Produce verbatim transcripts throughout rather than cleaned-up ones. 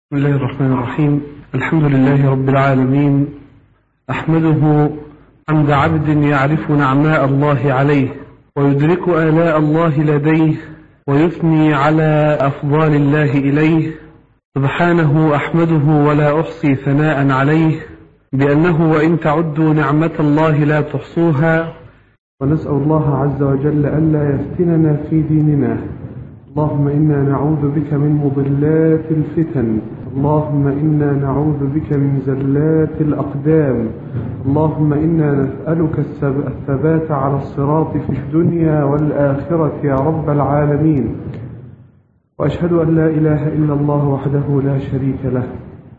بسم الله الرحمن الرحيم. الحمد لله رب العالمين، أحمده حمد عبد يعرف نعماء الله عليه ويدرك آلاء الله لديه ويثني على أفضال الله إليه. سبحانه أحمده ولا أحصي ثناء عليه بأنه وإن تعدوا نعمة الله لا تحصوها. ونسأل الله عز وجل ألا يفتننا في ديننا. اللهم إنا نعوذ بك من مضلات الفتن، اللهم إنا نعوذ بك من زلات الأقدام، اللهم إنا نسألك الثبات على الصراط في الدنيا والآخرة يا رب العالمين. وأشهد أن لا إله إلا الله وحده لا شريك له،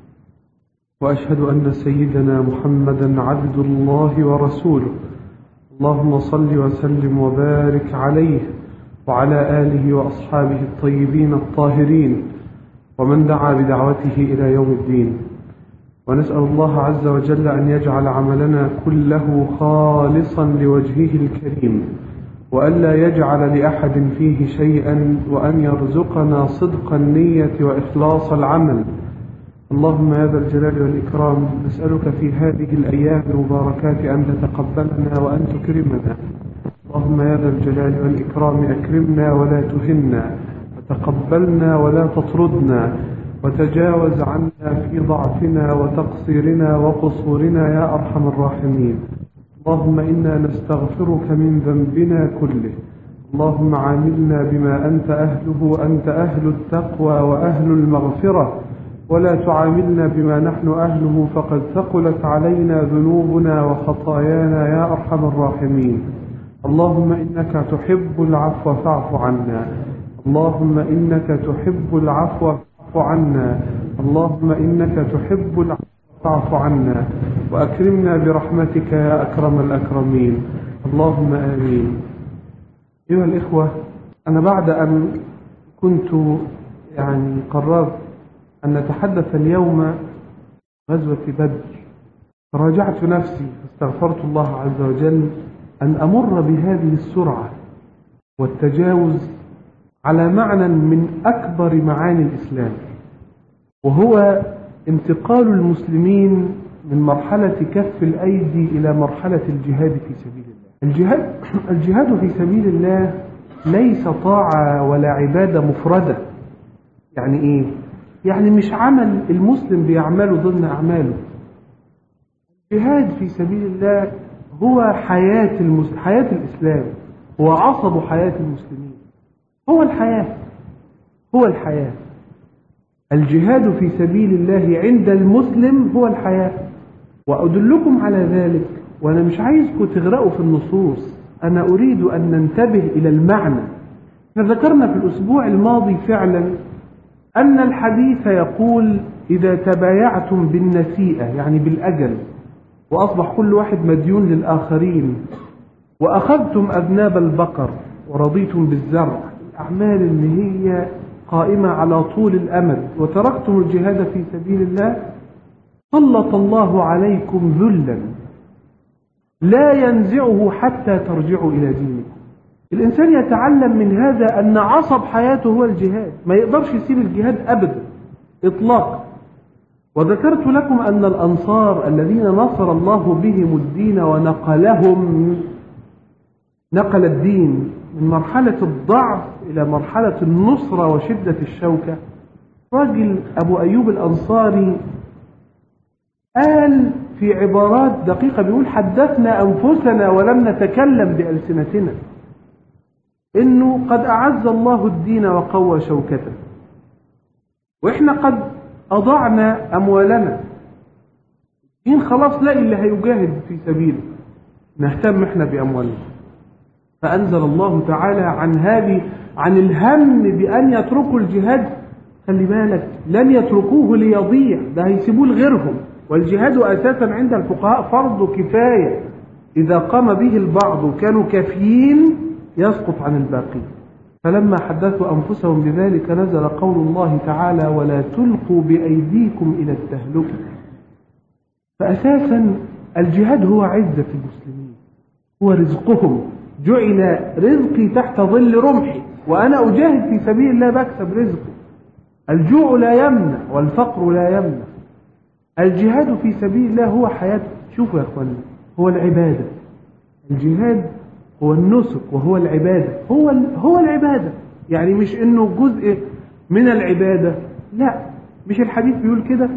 وأشهد أن سيدنا محمدا عبد الله ورسوله. اللهم صل وسلم وبارك عليه وعلى آله وأصحابه الطيبين الطاهرين ومن دعا بدعوته إلى يوم الدين. ونسأل الله عز وجل أن يجعل عملنا كله خالصا لوجهه الكريم، وألا يجعل لأحد فيه شيئا، وأن يرزقنا صدق النية وإخلاص العمل. اللهم يا ذا الجلال والإكرام، نسألك في هذه الأيام المباركات أن تتقبلنا وأن تكرمنا. اللهم يا ذا الجلال والإكرام أكرمنا ولا تهنا، وتقبلنا ولا تطردنا، وتجاوز عنا في ضعفنا وتقصيرنا وقصورنا يا أرحم الراحمين. اللهم إنا نستغفرك من ذنبنا كله. اللهم عاملنا بما أنت أهله، أنت أهل التقوى وأهل المغفرة، ولا تعاملنا بما نحن أهله فقد ثقلت علينا ذنوبنا وخطايانا يا أرحم الراحمين. اللهم إنك تحب العفو فاعف عنا، اللهم إنك تحب العفو فاعف عنا، اللهم إنك تحب العفو فاعف عنا، وأكرمنا برحمتك يا أكرم الأكرمين. اللهم آمين. أيها الإخوة، أنا بعد أن كنت يعني قررت أن نتحدث اليوم غزوة بدر، فراجعت نفسي فاستغفرت الله عز وجل أن أمر بهذه السرعة والتجاوز على معنى من أكبر معاني الإسلام، وهو انتقال المسلمين من مرحلة كف الأيدي إلى مرحلة الجهاد في سبيل الله. الجهاد, الجهاد في سبيل الله ليس طاعة ولا عبادة مفردة. يعني إيه؟ يعني مش عمل المسلم بيعمله ضمن أعماله. الجهاد في سبيل الله هو حياة المسلم، حياة الإسلام، هو عصب حياة المسلمين، هو الحياة، هو الحياة. الجهاد في سبيل الله عند المسلم هو الحياة. وأدلكم على ذلك، وأنا مش عايزكم تغرقوا في النصوص، أنا أريد أن ننتبه إلى المعنى. ذكرنا في الأسبوع الماضي فعلا أن الحديث يقول إذا تبايعتم بالنسيئة، يعني بالأجل، وأصبح كل واحد مديون للآخرين، وأخذتم أذناب البقر ورضيتم بالزرع، الأعمال اللي هي قائمة على طول الأمد، وتركتم الجهاد في سبيل الله، سلط الله عليكم ذلا لا ينزعه حتى ترجعوا إلى دينكم. الإنسان يتعلم من هذا أن عصب حياته هو الجهاد، ما يقدرش يسيب الجهاد أبدا إطلاقا. وذكرت لكم أن الأنصار الذين نصر الله بهم الدين ونقلهم، نقل الدين من مرحلة الضعف إلى مرحلة النصرة وشدة الشوكة. راجل أبو أيوب الأنصاري قال في عبارات دقيقة، بيقول حدثنا أنفسنا ولم نتكلم بألسنتنا إنه قد أعز الله الدين وقوى شوكته، وإحنا قد أضعنا أموالنا، الدين خلاص لا اللي هيجاهد في سبيله، نهتم إحنا بأموالنا. فأنزل الله تعالى عن هذه، عن الهم بأن يتركوا الجهاد. خلي بالك، لن يتركوه ليضيع، ده هيسيبوه لغيرهم. والجهاد أساسا عند الفقهاء فرض كفاية، إذا قام به البعض كانوا كافيين يسقط عن الباقي. فلما حدثوا أنفسهم بذلك نزل قول الله تعالى ولا تلقوا بأيديكم إلى التهلكة. فأساسا الجهاد هو عزة المسلمين، هو رزقهم. جعل رزقي تحت ظل رمحي، وأنا أجاهد في سبيل الله بكسب رزقي. الجوع لا يمنع والفقر لا يمنع. الجهاد في سبيل الله هو حياته. شوفوا يا أخواني، هو العبادة. الجهاد هو النسك وهو العبادة، هو هو العبادة. يعني مش إنه جزء من العبادة، لا، مش الحديث بيقول كده؟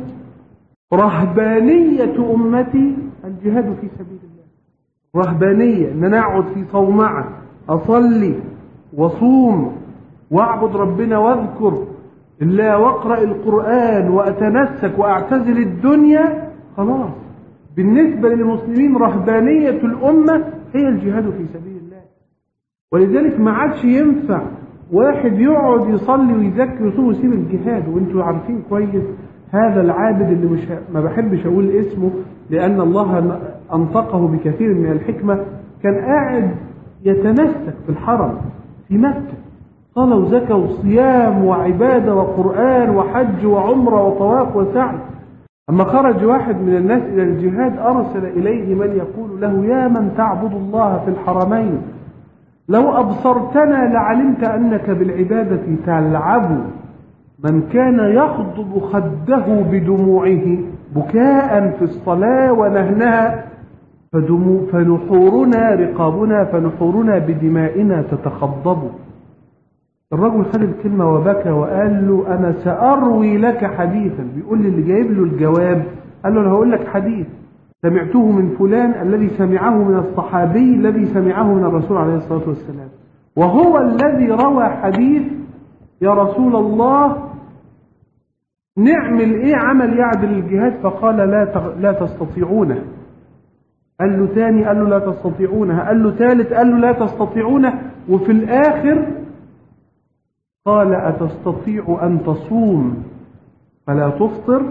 رهبانية أمتي الجهاد في سبيل الله. رهبانية إن أنا أقعد في صومعة أصلي وصوم وأعبد ربنا وأذكر الله وأقرأ القرآن وأتنسك وأعتزل الدنيا. خلاص، بالنسبة للمسلمين رهبانية الأمة هي الجهاد في سبيل الله. ولذلك ما عادش ينفع واحد يقعد يصلي ويزكي ويصوم ويسيب الجهاد. وانتوا عارفين كويس هذا العابد اللي مش ما بحبش اقول اسمه لان الله انطقه بكثير من الحكمة، كان قاعد يتنسك في الحرم في مكة، صلاة وزكاة وصيام وعبادة وقرآن وحج وعمرة وطواف وسعي. أما خرج واحد من الناس إلى الجهاد أرسل إليه من يقول له: يا من تعبد الله في الحرمين، لو أبصرتنا لعلمت أنك بالعبادة تلعب. من كان يخضب خده بدموعه بكاء في الصلاة ونهنها فنحورنا رقابنا فنحورنا بدمائنا تتخضب. الرجل خد الكلمة وبكى وقال له: أنا سأروي لك حديثا. بيقول لي اللي جايب له الجواب، قال له: أنا هقول لك حديث سمعته من فلان الذي سمعه من الصحابي الذي سمعه من الرسول عليه الصلاة والسلام، وهو الذي روى حديث يا رسول الله نعمل إيه عمل يعدل الجهاد؟ فقال: لا تغ... لا تستطيعونه. قال له ثاني، قال له: لا تستطيعونه. قال له ثالث، قال له: لا تستطيعونه. وفي الآخر قال: أتستطيع أن تصوم فلا تفطر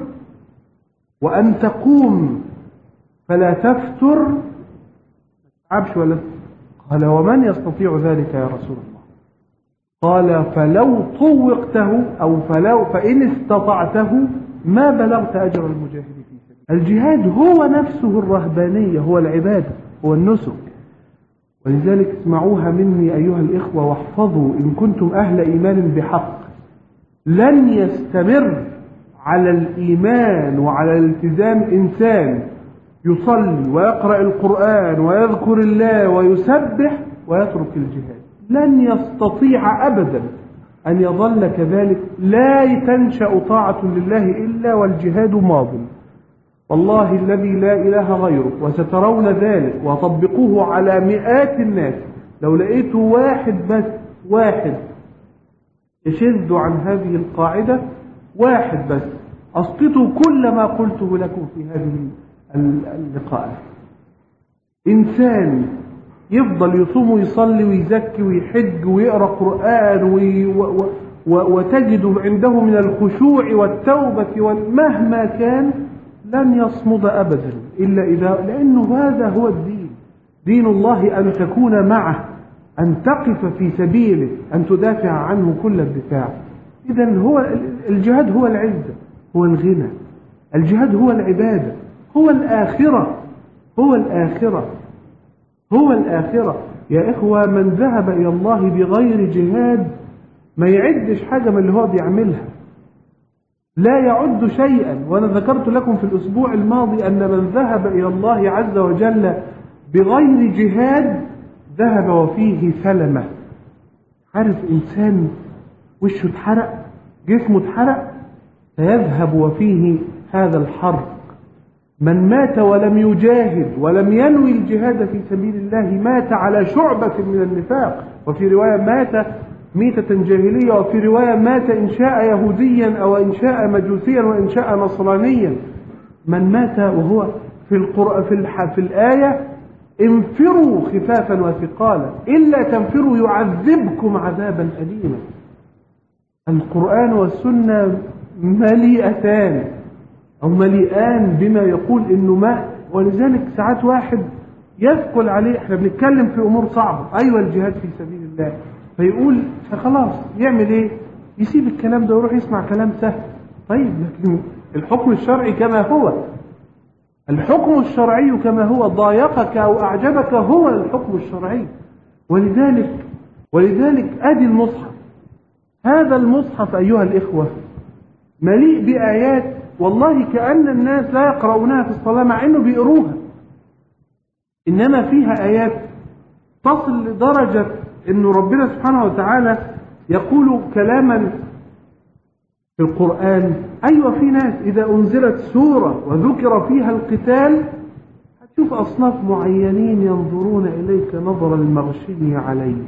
وأن تقوم فلا تفتر؟ ما تتعبش ولا؟ قال: ومن يستطيع ذلك يا رسول الله؟ قال: فلو طوقته أو فلو فإن استطعته ما بلغت أجر المجاهد في سبيل. الجهاد هو نفسه الرهبانية، هو العبادة، هو النسك. ولذلك اسمعوها مني أيها الإخوة واحفظوا إن كنتم أهل إيمان بحق: لن يستمر على الإيمان وعلى الالتزام إنسان يصلي ويقرأ القرآن ويذكر الله ويسبح ويترك الجهاد. لن يستطيع أبدا أن يظل كذلك. لا تنشأ طاعة لله إلا والجهاد ماض. والله الذي لا إله غيره، وسترون ذلك وطبقوه على مئات الناس. لو لقيتوا واحد بس واحد يشد عن هذه القاعدة، واحد بس، أسقطوا كل ما قلته لكم في هذه اللقاءات. إنسان يفضل يصوم ويصلي ويزكي ويحج ويقرأ قرآن وي و و وتجد عنده من الخشوع والتوبة ومهما كان لن يصمد أبدا إلا إذا، لأنه هذا هو الدين. دين الله أن تكون معه، أن تقف في سبيله، أن تدافع عنه كل الدفاع. إذن هو الجهاد هو العزة، هو الغنى. الجهاد هو العبادة، هو الآخرة، هو الآخرة، هو الآخرة. يا إخوة، من ذهب إلى الله بغير جهاد ما يعدش حاجة من اللي هو بيعملها، لا يعد شيئا. وأنا ذكرت لكم في الأسبوع الماضي أن من ذهب إلى الله عز وجل بغير جهاد ذهب وفيه سلمة. عارف إنسان وشه اتحرق، جسمه اتحرق، سيذهب وفيه هذا الحرق. من مات ولم يجاهد ولم ينوي الجهاد في سبيل الله مات على شعبة من النفاق. وفي رواية مات ميتة جاهلية، وفي رواية مات إن شاء يهوديا أو إن شاء مجوسيا وإن شاء نصرانيا. من مات وهو في القرآن في, الح... في الآية: انفروا خفافا وثقالا إلا تنفروا يعذبكم عذابا أليما. القرآن والسنة مليئتان أو مليئان بما يقول إنه ما. ولذلك ساعات واحد يثقل عليه، احنا بنتكلم في أمور صعبة، أيوة الجهاد في سبيل الله، فيقول فخلاص يعمل إيه؟ يسيب الكلام ده ويروح يسمع كلام سهل. طيب لكن الحكم الشرعي كما هو، الحكم الشرعي كما هو، ضايقك أو أعجبك هو الحكم الشرعي. ولذلك ولذلك أدي المصحف. هذا المصحف أيها الإخوة مليء بآيات والله كأن الناس لا يقرؤونها في الصلاة مع أنه بيقروها، إنما فيها آيات تصل لدرجة أنه ربنا سبحانه وتعالى يقول كلاما في القرآن. أيوة، في ناس إذا أنزلت سورة وذكر فيها القتال هتشوف أصناف معينين ينظرون إليك نظر المغشي عليه.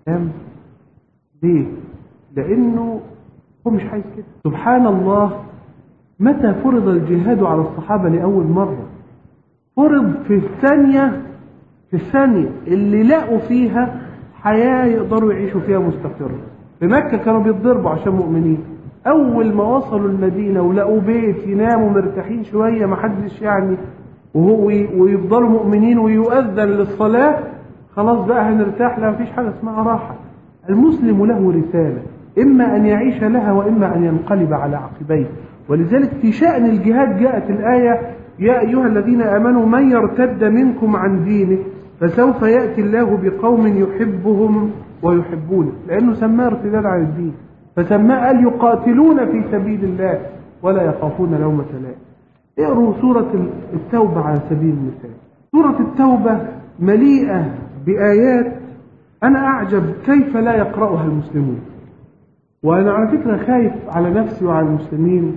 ليه؟ لأنه هو مش عايز كده. سبحان الله، متى فرض الجهاد على الصحابة لأول مرة؟ فرض في الثانية في الثانية اللي لقوا فيها حياة يقدروا يعيشوا فيها مستقرة. في مكة كانوا بيتضربوا عشان مؤمنين، أول ما وصلوا المدينة ولقوا بيت يناموا مرتاحين شوية ما حدش يعني وهو ويفضلوا مؤمنين ويؤذن للصلاة، خلاص بقى هنرتاح. لا، مفيش حاجة اسمها راحة. المسلم له رسالة، إما أن يعيش لها وإما أن ينقلب على عقبيه. ولذلك في شأن الجهاد جاءت الآية: يا أيها الذين آمنوا من يرتد منكم عن دينه فسوف يأتي الله بقوم يحبهم ويحبونه، لأنه سماه ارتداد عن الدين، فسماه قال يقاتلون في سبيل الله ولا يخافون لومة لائم. اقروا سورة التوبة على سبيل المثال. سورة التوبة مليئة بآيات أنا أعجب كيف لا يقرأها المسلمون. وأنا على فكرة خايف على نفسي وعلى المسلمين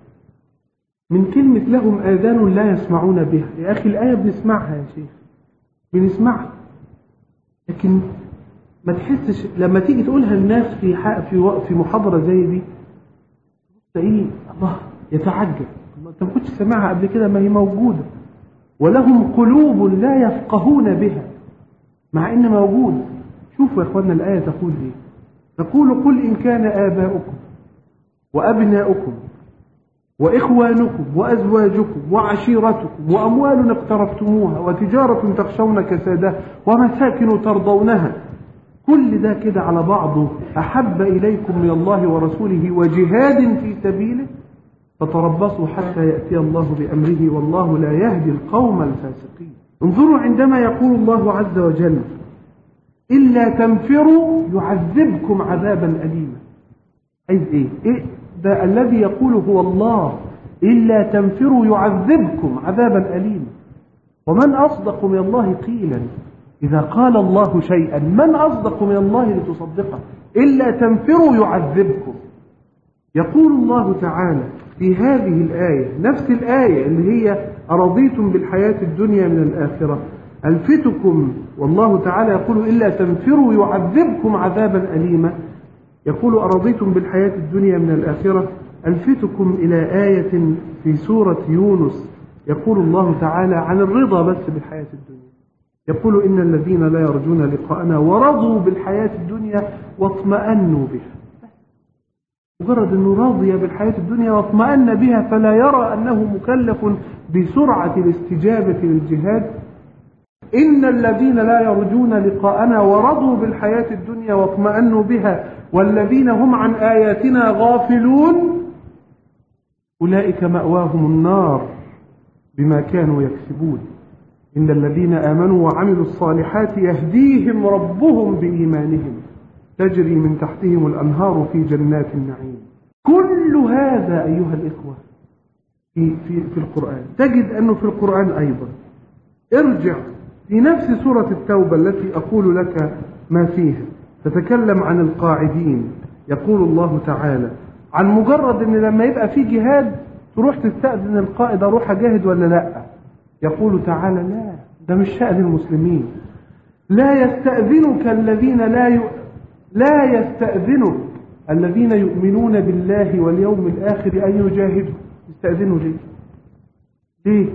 من كلمة لهم آذان لا يسمعون بها. يا أخي الآية بنسمعها يا شيخ، بنسمعها، لكن ما تحسش لما تيجي تقولها الناس في في في محاضرة زي دي تلاقيه الله يتعجب، أنت ما كنتش سمعها قبل كده، ما هي موجودة. ولهم قلوب لا يفقهون بها، مع إن موجود. شوفوا يا إخواننا الآية تقول إيه؟ تقول: قل إن كان آباؤكم وأبناؤكم وإخوانكم وأزواجكم وعشيرتكم وأموال اقترفتموها وتجارة تخشون كسادها ومساكن ترضونها، كل ده كده على بعضه أحب إليكم من الله ورسوله وجهاد في سبيله فتربصوا حتى يأتي الله بأمره والله لا يهدي القوم الفاسقين. انظروا عندما يقول الله عز وجل: إلا تنفروا يعذبكم عذابا أليما. عايز إيه؟ إيه ده الذي يقول هو الله. إلا تنفروا يعذبكم عذابا أليما. ومن أصدق من الله قيلا؟ إذا قال الله شيئا من أصدق من الله لتصدقه؟ إلا تنفروا يعذبكم. يقول الله تعالى في هذه الآية، نفس الآية اللي هي أرضيتم بالحياة الدنيا من الآخرة ألفتكم، والله تعالى يقول إلا تنفروا يعذبكم عذابا أليما. يقول أرضيتم بالحياة الدنيا من الآخرة ألفتكم إلى آية في سورة يونس يقول الله تعالى عن الرضا بس بالحياة الدنيا، يقول: إن الذين لا يرجون لقاءنا ورضوا بالحياة الدنيا واطمأنوا بها. مجرد أنه راضي بالحياة الدنيا واطمأن بها فلا يرى أنه مكلف بسرعة الاستجابة للجهاد. إن الذين لا يرجون لقاءنا ورضوا بالحياة الدنيا واطمأنوا بها والذين هم عن آياتنا غافلون أولئك مأواهم النار بما كانوا يكسبون. إن الذين آمنوا وعملوا الصالحات يهديهم ربهم بإيمانهم تجري من تحتهم الأنهار في جنات النعيم. كل هذا أيها الإخوة في, في, في القرآن. تجد أنه في القرآن أيضا ارجع في نفس سورة التوبة التي أقول لك ما فيها تتكلم عن القاعدين. يقول الله تعالى عن مجرد أن لما يبقى في جهاد تروح تستأذن القائد أروح أجاهد ولا لا. يقول تعالى: لا، ده مش شأن المسلمين. لا يستأذنك الذين لا ي... لا يستأذنك الذين يؤمنون بالله واليوم الآخر أن يجاهدوا. يستأذنوا ليه؟ ليه؟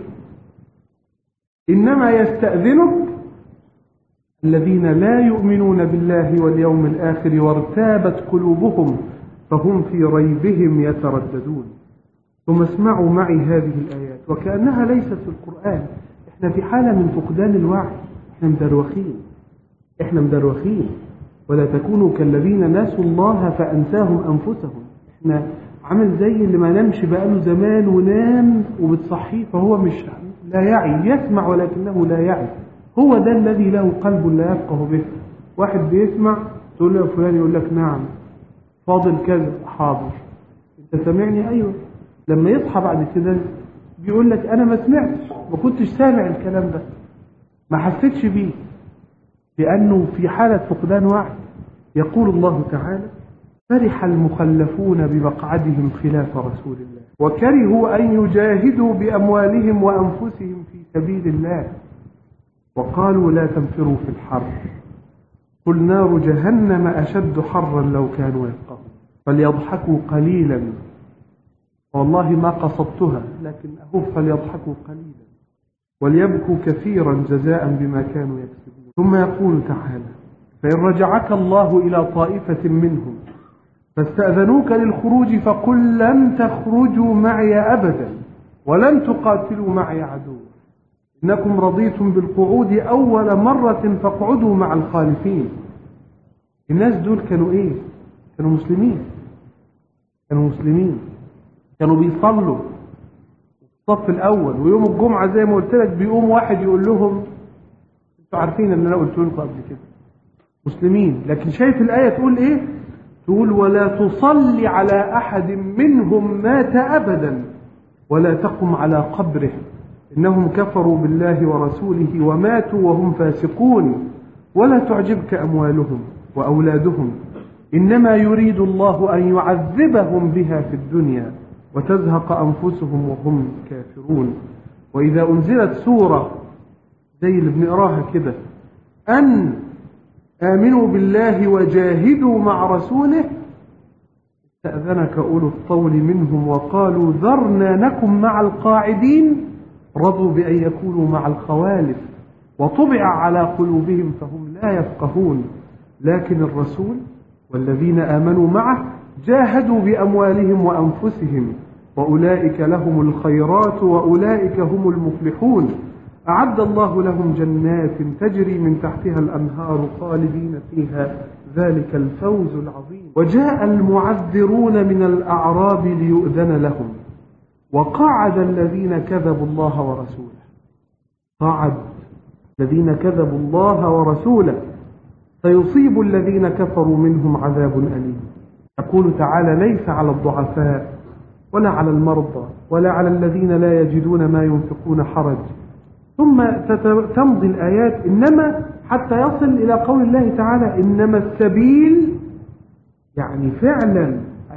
إنما يستأذنك الذين لا يؤمنون بالله واليوم الآخر وارتابت قلوبهم فهم في ريبهم يترددون. ثم اسمعوا معي هذه الآيات وكأنها ليست في القرآن. احنا في حالة من فقدان الوعي، احنا مدروخين احنا مدروخين ولا تكونوا كالذين نسوا الله فأنساهم أنفسهم. احنا عمل زي اللي ما نمشي بقاله زمان ونام وبتصحيه فهو مش لا يعي، يسمع ولكنه لا يعي. هو ده الذي له قلب لا يفقه به. واحد بيسمع تقول له فلان يقول لك نعم، فاضل كذا، حاضر. انت أنت سامعني؟ أيوه. لما يصحى بعد كده بيقول لك أنا ما سمعتش، ما كنتش سامع الكلام ده، ما حسيتش بيه، لأنه في حالة فقدان وعي. يقول الله تعالى: فرح المخلفون بمقعدهم خلاف رسول الله وكرهوا أن يجاهدوا بأموالهم وأنفسهم في سبيل الله وقالوا لا تنفروا في الحر قل نار جهنم أشد حرا لو كانوا يفقهون فليضحكوا قليلا، والله ما قصدتها لكن أهو فليضحكوا قليلا وليبكوا كثيرا جزاء بما كانوا يكسبون. ثم يقول تعالى: فإن رجعك الله إلى طائفة منهم فاستأذنوك للخروج فقل لن تخرجوا معي أبدا ولن تقاتلوا معي عدو إنكم رضيتم بالقعود أول مرة فاقعدوا مع الخالفين. الناس دول كانوا إيه؟ كانوا مسلمين، كانوا مسلمين، كانوا بيصلوا الصف الأول، ويوم الجمعة زي ما قلت لك بيقوم واحد يقول لهم انتوا عارفين ان انا قلت لكم قبل كده مسلمين. لكن شايف الآية تقول ايه؟ تقول: ولا تصلي على أحد منهم مات أبدا ولا تقم على قبره إنهم كفروا بالله ورسوله وماتوا وهم فاسقون ولا تعجبك أموالهم وأولادهم إنما يريد الله أن يعذبهم بها في الدنيا وتزهق أنفسهم وهم كافرون. وإذا أنزلت سورة زي اللي بنقراها كده أن آمنوا بالله وجاهدوا مع رسوله استأذنك أولو الطول منهم وقالوا ذرنا نكن مع القاعدين رضوا بأن يكونوا مع الخوالف وطبع على قلوبهم فهم لا يفقهون لكن الرسول والذين آمنوا معه جاهدوا بأموالهم وأنفسهم وأولئك لهم الخيرات وأولئك هم المفلحون أعد الله لهم جنات تجري من تحتها الأنهار خالدين فيها ذلك الفوز العظيم. وجاء المعذرون من الأعراب ليؤذن لهم وقعد الذين كذبوا الله ورسوله قعد الذين كذبوا الله ورسوله سيصيب الذين كفروا منهم عذاب أليم. يقول تعالى: ليس على الضعفاء ولا على المرضى ولا على الذين لا يجدون ما ينفقون حرج. ثم تمضي الآيات إنما حتى يصل إلى قول الله تعالى: إنما السبيل، يعني فعلا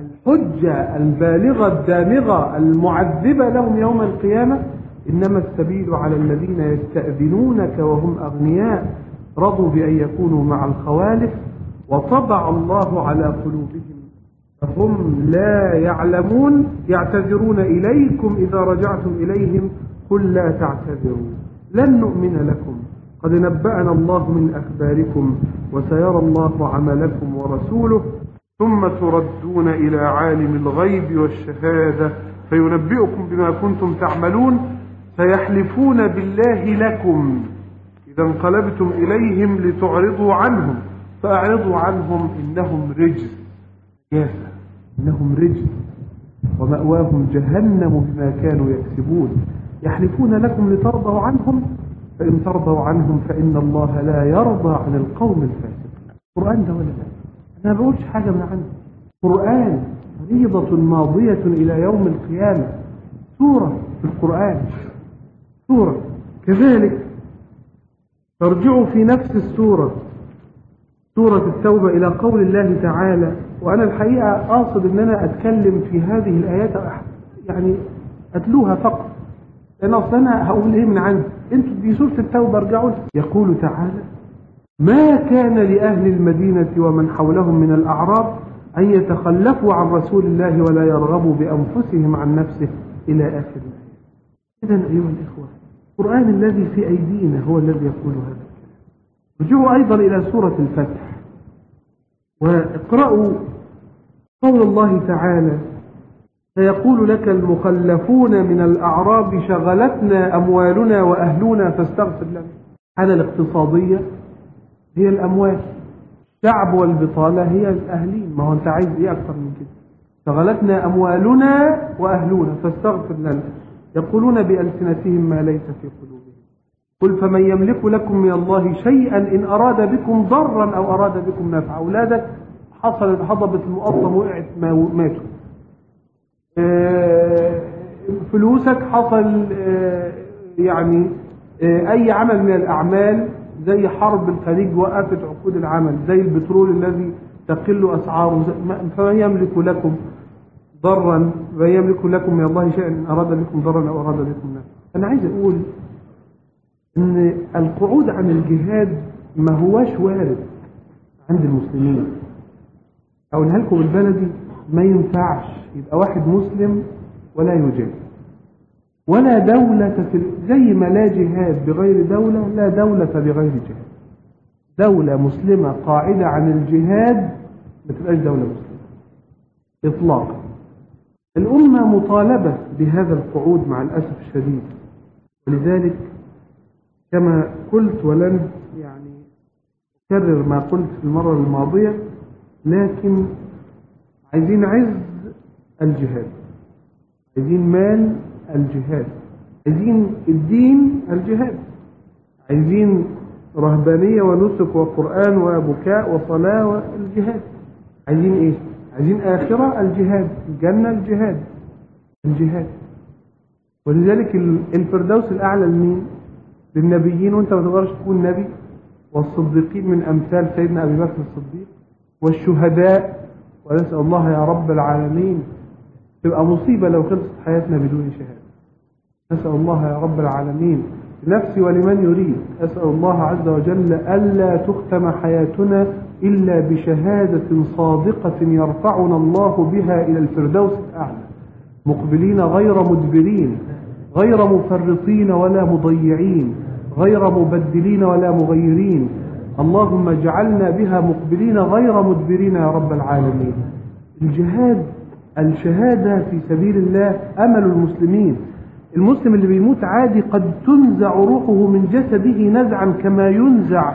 الحجة البالغة الدامغة المعذبة لهم يوم القيامة، إنما السبيل على الذين يستأذنونك وهم أغنياء رضوا بأن يكونوا مع الخوالف وطبع الله على قلوبهم فهم لا يعلمون يعتذرون إليكم إذا رجعتم إليهم قل لا تعتذروا لن نؤمن لكم قد نبأنا الله من أخباركم وسيرى الله عملكم ورسوله ثم تردون إلى عالم الغيب والشهادة فينبئكم بما كنتم تعملون سيحلفون بالله لكم إذا انقلبتم إليهم لتعرضوا عنهم فأعرضوا عنهم إنهم رجس ياسا إنهم رجس ومأواهم جهنم بما كانوا يكسبون يحلفون لكم لترضوا عنهم فإن ترضوا عنهم فإن الله لا يرضى عن القوم الفاسقين. القرآن ده ولا لا؟ أنا ما بقولش حاجة من عنده. القرآن فريضة ماضية إلى يوم القيامة، سورة في القرآن سورة. كذلك ترجع في نفس السورة سورة التوبة إلى قول الله تعالى، وأنا الحقيقة أقصد أن أنا أتكلم في هذه الآيات يعني أتلوها فقط لأن أصلا أنا هقول إيه من عندي، أنتوا دي سورة التوبة ارجعوا. يقول تعالى: ما كان لأهل المدينة ومن حولهم من الأعراب أن يتخلفوا عن رسول الله ولا يرغبوا بأنفسهم عن نفسه إلى آخر الآية. إذن أيها الإخوة القرآن الذي في أيدينا هو الذي يقول هذا الكلام. رجعوا أيضا إلى سورة الفتح واقرأوا قول الله تعالى: سيقول لك المخلفون من الأعراب شغلتنا أموالنا وأهلنا فاستغفر لنا. الحالة الاقتصادية هي الأموال، الشعب والبطالة هي الأهلين. ما هو أنت عايز إيه أكثر من كده؟ شغلتنا أموالنا وأهلنا فاستغفر لنا يقولون بألسنتهم ما ليس في قلوبهم قل فمن يملك لكم من الله شيئا إن أراد بكم ضرا أو أراد بكم نفعا. أولادك حصلت هضبة المقطم وقعت ماتوا فلوسك، حصل يعني أي عمل من الأعمال زي حرب الخليج وقفت عقود العمل، زي البترول الذي تقل أسعاره، فما يملك لكم ضرا ويملك لكم من الله شيئا إن أراد لكم ضرا أو أراد لكم نفعا. أنا عايز أقول إن القعود عن الجهاد ما هواش وارد عند المسلمين. أقولها لكم بالبلدي، ما ينفعش يبقى واحد مسلم ولا يجاهد، ولا دولة في زي ما لا جهاد بغير دولة لا دولة بغير جهاد. دولة مسلمة قاعدة عن الجهاد ما تبقاش دولة مسلمة إطلاقا. الأمة مطالبة بهذا القعود مع الأسف الشديد، ولذلك كما قلت ولن يعني أكرر ما قلت في المرة الماضية، لكن عايزين عز الجهاد، عايزين مال الجهاد، عايزين الدين الجهاد، عايزين رهبانية ونسك وقرآن وبكاء وصلاة والجهاد. عايزين ايه؟ عايزين آخرة الجهاد، الجنة الجهاد الجهاد. ولذلك الفردوس الأعلى لمين؟ للنبيين، وانت ما تقدرش تكون نبي، والصديقين من أمثال سيدنا أبي بكر الصديق، والشهداء. ونسأل الله يا رب العالمين، تبقى مصيبة لو خلصت حياتنا بدون شهادة. نسأل الله يا رب العالمين لنفسي ولمن يريد، أسأل الله عز وجل ألا تختم حياتنا إلا بشهادة صادقة يرفعنا الله بها إلى الفردوس الأعلى، مقبلين غير مدبرين، غير مفرطين ولا مضيعين، غير مبدلين ولا مغيرين. اللهم اجعلنا بها مقبلين غير مدبرين يا رب العالمين. الجهاد، الشهادة في سبيل الله أمل المسلمين. المسلم اللي بيموت عادي قد تنزع روحه من جسده نزعا كما ينزع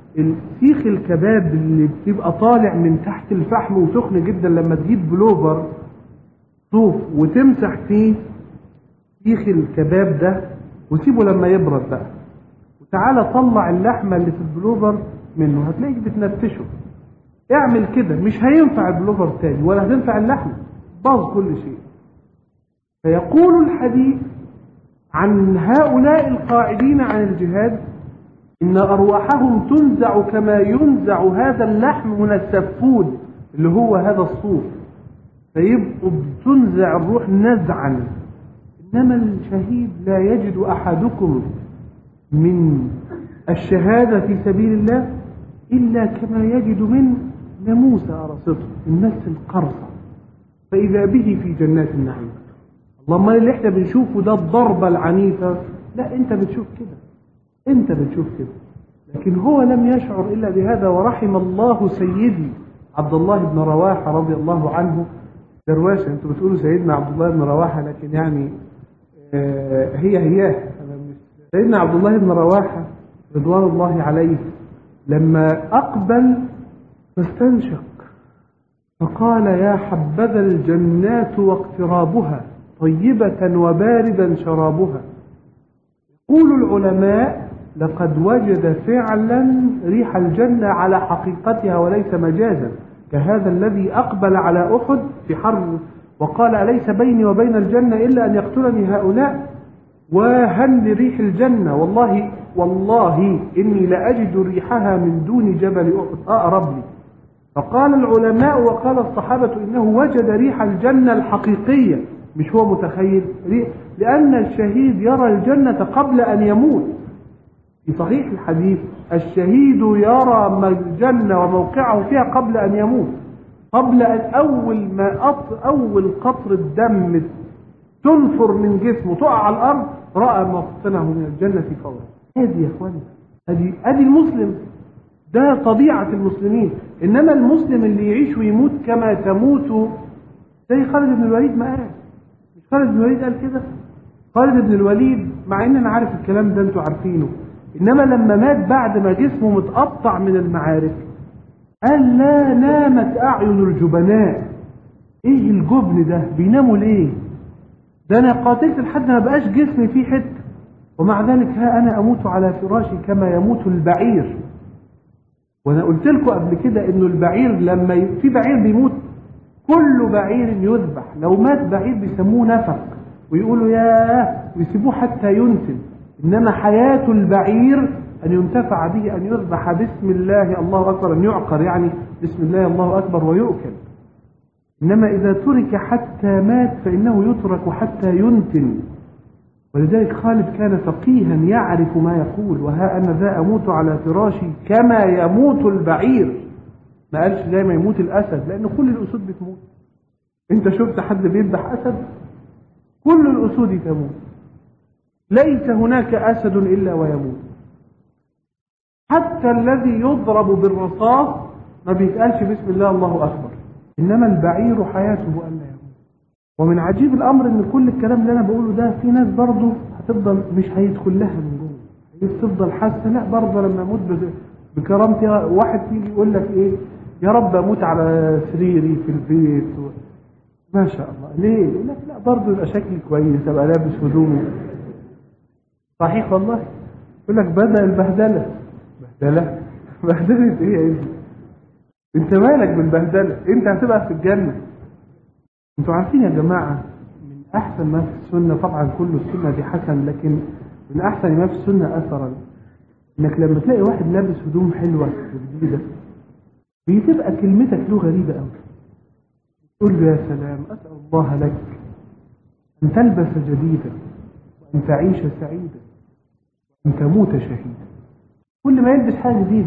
سيخ الكباب اللي بيبقى طالع من تحت الفحم وسخن جدا، لما تجيب بلوفر صوف وتمسح فيه سيخ الكباب ده وسيبه لما يبرد بقى، وتعالى طلع اللحمة اللي في البلوفر منه هتلاقيك بتنفشه. اعمل كده، مش هينفع البلوفر تاني ولا هتنفع اللحمة، باظ كل شيء. فيقول الحديث عن هؤلاء القاعدين عن الجهاد إن أرواحهم تنزع كما ينزع هذا اللحم من السفود اللي هو هذا الصوف، فيبقوا تنزع الروح نزعا. إنما الشهيد لا يجد أحدكم من الشهادة في سبيل الله إلا كما يجد من ناموس أرصته، النفس القرصة، فإذا به في جنات النعيم. اللهم اللي احنا بنشوفه ده الضربة العنيفة، لا انت بتشوف كده، انت بتشوف كده، لكن هو لم يشعر إلا بهذا. ورحم الله سيدي عبد الله بن رواحة رضي الله عنه. درواشة انتوا بتقولوا سيدنا عبد الله بن رواحة، لكن يعني آه هي هي سيدنا عبد الله بن رواحة رضوان الله عليه لما أقبل فاستنشق فقال يا حبذا الجنات واقترابها طيبة وباردا شرابها. يقول العلماء لقد وجد فعلا ريح الجنة على حقيقتها وليس مجازا، كهذا الذي أقبل على أحد في حرب وقال أليس بيني وبين الجنة إلا أن يقتلني هؤلاء، وهل لريح الجنة والله والله إني لأجد ريحها من دون جبل أحد أقرب لي. فقال العلماء وقال الصحابة إنه وجد ريح الجنة الحقيقية، مش هو متخيل، لأن الشهيد يرى الجنة قبل أن يموت. في صحيح الحديث الشهيد يرى الجنة وموقعه فيها قبل أن يموت، قبل أن أول ما أط... أول قطر الدم تنفر من جسمه تقع على الأرض رأى موطنه من الجنة فورا. هذه يا أخواني، هذه هذه المسلم، ده طبيعة المسلمين. إنما المسلم اللي يعيش ويموت كما تموت زي خالد بن الوليد ما قال. مش خالد بن الوليد قال كده؟ خالد بن الوليد مع إن أنا عارف الكلام ده أنتوا عارفينه، إنما لما مات بعد ما جسمه متقطع من المعارك قال لا نامت أعين الجبناء. إيه الجبن ده؟ بيناموا ليه؟ ده أنا قاتلت لحد ما بقاش جسمي فيه حتة، ومع ذلك ها أنا أموت على فراشي كما يموت البعير. وأنا قلت لكم قبل كده إنه البعير لما ي... في بعير بيموت كل بعير يذبح، لو مات بعير بيسموه نفق ويقولوا ياه ويسيبوه حتى ينتن. إنما حياة البعير أن ينتفع به، أن يذبح بسم الله الله أكبر، أن يعقر يعني بسم الله الله أكبر ويؤكل. إنما إذا ترك حتى مات فإنه يترك حتى ينتن. ولذلك خالد كان فقيها يعرف ما يقول، وها أنا ذا أموت على فراشي كما يموت البعير. ما قالش زي ما يموت الأسد، لأن كل الأسود بتموت. أنت شفت حد بيذبح أسد؟ كل الأسود تموت، ليس هناك أسد إلا ويموت. حتى الذي يضرب بالرصاص ما بيتقالش بسم الله الله أكبر. إنما البعير حياته أن لا يموت. ومن عجيب الأمر إن كل الكلام اللي أنا بقوله ده في ناس برضه هتفضل مش هيدخل لها من جوه، هتفضل حاسة لا برضه لما أموت بكرامتي. واحد يجي يقول لك إيه يا رب أموت على سريري في البيت و... ما شاء الله. ليه؟ يقول لك لا برضه يبقى شكلي كويس، أبقى لابس هدومي صحيح والله. يقول لك بدأ البهدلة. بهدلة؟ بهدلة إيه يا ابني؟ أنت مالك بالبهدلة؟ أنت هتبقى في الجنة. أنتوا عارفين يا جماعة من أحسن ما في السنة، طبعا كل السنة دي حسن، لكن من أحسن ما في السنة أثرا إنك لما تلاقي واحد لابس هدوم حلوة وجديدة بتبقى كلمتك له غريبة أوي. تقول له يا سلام أسأل الله لك أن تلبس جديدا وأن تعيش سعيدا وأن تموت شهيدا. كل ما يلبس حاجة جديدة.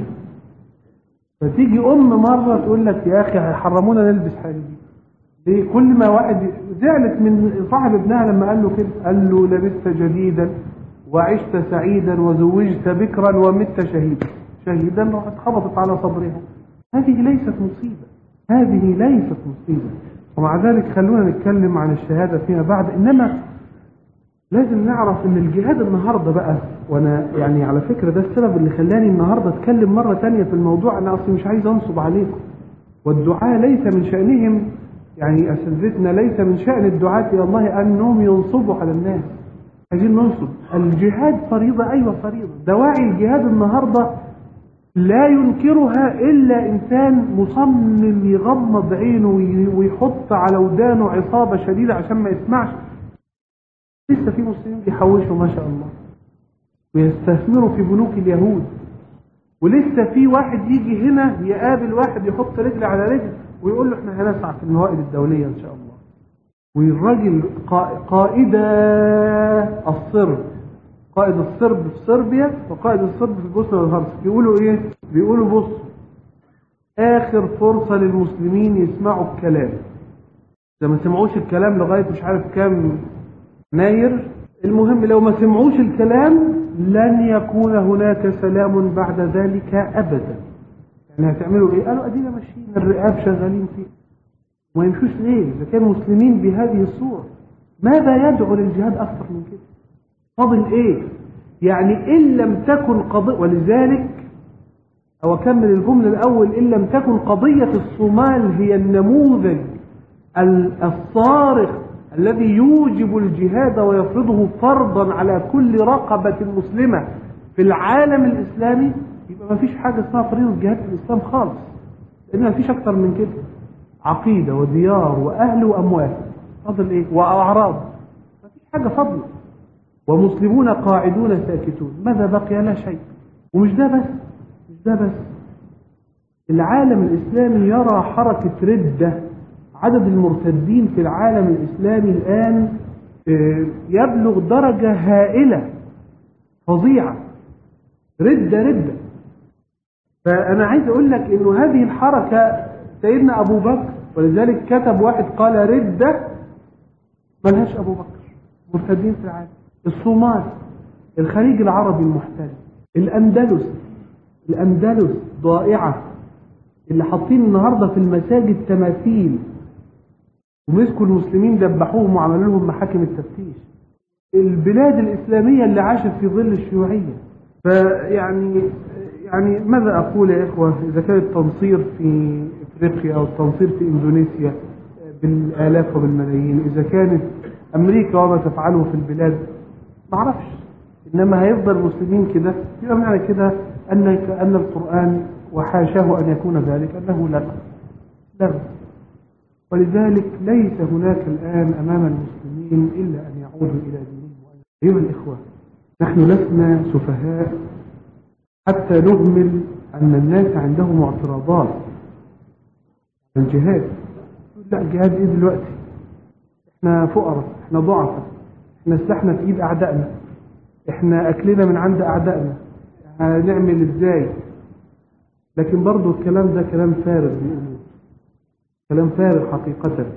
فتيجي أم مرة تقول لك يا أخي حرمونا نلبس حاجة جديدة. ليه؟ كل ما واحد زعلت من صاحب ابنها لما قال له كده، قال له لبست جديدا وعشت سعيدا وزوجت بكرا ومت شهيدا. شهيدا راحت خبطت على صدرها. هذه ليست مصيبة، هذه ليست مصيبة. ومع ذلك خلونا نتكلم عن الشهادة فيما بعد. إنما لازم نعرف ان الجهاد النهاردة بقى، وانا يعني على فكرة ده السبب اللي خلاني النهاردة اتكلم مرة تانية في الموضوع. انا اصلا مش عايز انصب عليكم، والدعاء ليس من شأنهم، يعني اساتذتنا ليس من شأن الدعاة الى الله انهم ينصبوا على الناس. عايزين ننصب. الجهاد فريضة، ايوه فريضة. دواعي الجهاد النهاردة لا ينكرها الا انسان مصمم يغمض عينه ويحط على ودانه عصابة شديدة عشان ما يسمعش. لسه في مسلمين بيحوشوا ما شاء الله ويستثمروا في بنوك اليهود، ولسه في واحد يجي هنا يقابل واحد يحط رجل على رجل ويقول له احنا هنسعى في الموائد الدولية ان شاء الله. والراجل قائد الصرب، قائد الصرب في صربيا وقائد الصرب في البوسنة والهرسك يقولوا ايه؟ بيقولوا بصوا اخر فرصة للمسلمين يسمعوا الكلام. اذا ما سمعوش الكلام لغاية مش عارف كام ناير، المهم لو ما سمعوش الكلام لن يكون هناك سلام بعد ذلك أبدا. يعني هتعملوا ايه؟ قالوا ادينا ماشيين الرقاب شغالين فيه وما يمشوش ليه؟ اذا كانوا مسلمين بهذه الصورة ماذا يدعو للجهاد اكثر من كده؟ فاضل ايه؟ يعني ان لم تكن قضية، ولذلك او اكمل الجملة الاول، ان لم تكن قضية الصومال هي النموذج الصارخ الذي يوجب الجهاد ويفرضه فرضا على كل رقبة مسلمة في العالم الإسلامي، يبقى ما فيش حاجة اسمها فريضة جهاد في الإسلام خالص. لأن ما فيش أكتر من كده. عقيدة وديار وأهل وأموال، فضل إيه؟ وأعراض، ما فيش حاجة فضل. ومسلمون قاعدون ساكتون، ماذا بقي؟ لا شيء. ومش ده بس، مش ده بس. العالم الإسلامي يرى حركة ردة. عدد المرتدين في العالم الإسلامي الآن يبلغ درجة هائلة فظيعة. ردة ردة. فأنا عايز أقول لك إنه هذه الحركة سيدنا أبو بكر، ولذلك كتب واحد قال ردة ملهاش أبو بكر. مرتدين في العالم، الصومال، الخليج العربي المحتل، الأندلس، الأندلس ضائعة، اللي حاطين النهاردة في المساجد تماثيل ومسكوا المسلمين دبحوهم وعملوا لهم محاكم التفتيش. البلاد الإسلامية اللي عاشت في ظل الشيوعية. فيعني يعني ماذا أقول يا إخوة؟ إذا كان التنصير في إفريقيا أو التنصير في إندونيسيا بالآلاف وبالملايين، إذا كانت أمريكا وما تفعله في البلاد ما أعرفش، إنما هيفضل المسلمين كده، يبقى معنى كده أن أن القرآن وحاشاه أن يكون ذلك أنه لغو. لغو. ولذلك ليس هناك الآن أمام المسلمين إلا أن يعودوا إلى دينهم. أيها الإخوة، نحن لسنا سفهاء حتى نهمل أن الناس عندهم اعتراضات الجهاد. لا، الجهاد إيه دلوقتي؟ إحنا فقراء، إحنا ضعفاء، إحنا سلاحنا في إيد أعدائنا، إحنا أكلنا من عند أعدائنا، هنعمل إزاي؟ لكن برضو الكلام ده كلام فارغ بيقولوه، كلام فارغ حقيقة.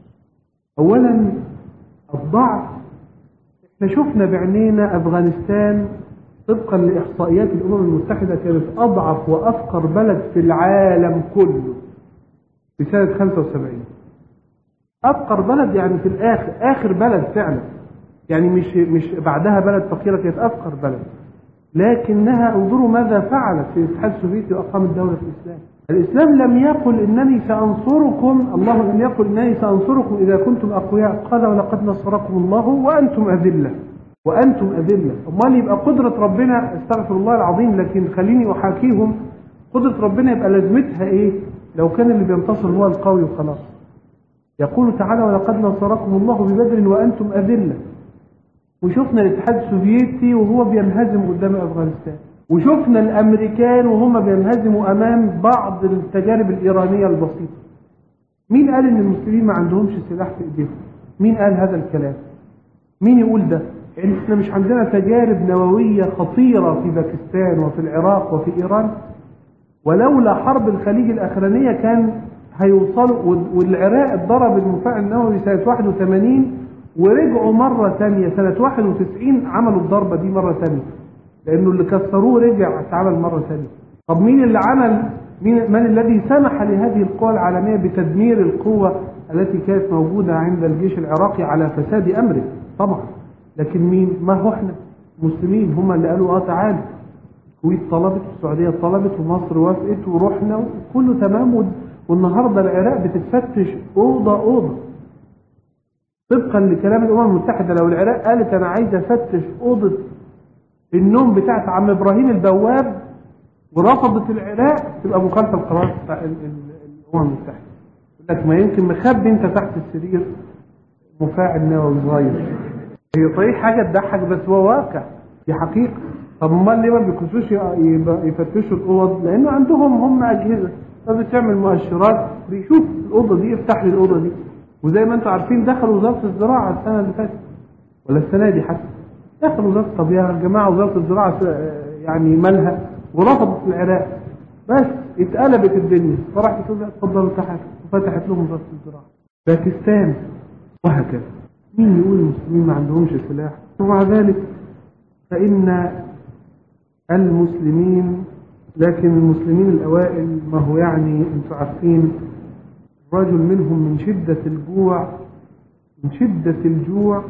أولا الضعف، احنا شفنا بعينينا أفغانستان طبقا لإحصائيات الأمم المتحدة كانت أضعف وأفقر بلد في العالم كله في سنة خمسة وسبعين. أفقر بلد يعني في الآخر، آخر بلد فعلا، يعني مش مش بعدها بلد فقيرة، كانت أفقر بلد، لكنها انظروا ماذا فعلت في الاتحاد السوفيتي وأقامت دولة الإسلام. الإسلام لم يقل إنني سأنصركم، الله لم يقل إنني سأنصركم إذا كنتم أقوياء، قال ولقد نصركم الله وأنتم أذلة، وأنتم أذلة. أمال يبقى قدرة ربنا، استغفر الله العظيم، لكن خليني أحاكيهم، قدرة ربنا يبقى لازمتها إيه لو كان اللي بينتصر هو القوي وخلاص؟ يقول تعالى ولقد نصركم الله ببدر وأنتم أذلة. وشفنا الاتحاد السوفيتي وهو بينهزم قدام أفغانستان، وشفنا الأمريكان وهم بينهزموا أمام بعض التجارب الإيرانية البسيطة. مين قال إن المسلمين ما عندهمش سلاح في إيديهم؟ مين قال هذا الكلام؟ مين يقول ده؟ يعني إحنا مش عندنا تجارب نووية خطيرة في باكستان وفي العراق وفي إيران؟ ولولا حرب الخليج الأخرانية كان هيوصلوا، والعراق اتضرب المفاعل النووي سنة واحد وثمانين ورجعوا مرة ثانية سنة واحد وتسعين، عملوا الضربة دي مرة ثانية، لأنه اللي كسروه رجع اتعمل مرة ثانية. طب مين اللي عمل؟ مين من الذي سمح لهذه القوى العالمية بتدمير القوة التي كانت موجودة عند الجيش العراقي على فساد أمره؟ طبعا. لكن مين؟ ما هو احنا مسلمين هم اللي قالوا اه تعالوا. الكويت طلبت، والسعودية طلبت، ومصر وافقت، ورحنا وكله تمام. والنهاردة العراق بتتفتش أوضة أوضة طبقا لكلام الأمم المتحدة. لو العراق قالت أنا عايز أفتش أوضة النوم بتاعت عم إبراهيم البواب ورفضت العراق، تبقى مخالفة القرار بتاع الأمم المتحدة. يقول لك ما يمكن مخبي أنت تحت السرير مفاعل نووي صغير. هي صحيح حاجة تضحك بس هو واقع، دي حقيقة. طب امال ليه ما بيكونوش يفتشوا الأوض؟ لأنه عندهم هم أجهزة بتعمل مؤشرات، بيشوف الأوضة دي، افتح لي الأوضة دي. وزي ما انتم عارفين دخلوا وزارة الزراعة السنة اللي فاتت ولا السنة دي حتى، دخلوا وزارة الطبيعة يا جماعة، وزارة الزراعة يعني مالها، ورفضت العراق، بس اتقلبت الدنيا، فراحت تقول اتفضلوا تحت، وفتحت لهم وزارة الزراعة. باكستان وهكذا. مين يقول المسلمين ما عندهمش سلاح؟ ومع ذلك فإن المسلمين، لكن المسلمين الأوائل ما هو يعني انتم عارفين، رجل منهم من شدة الجوع من شدة الجوع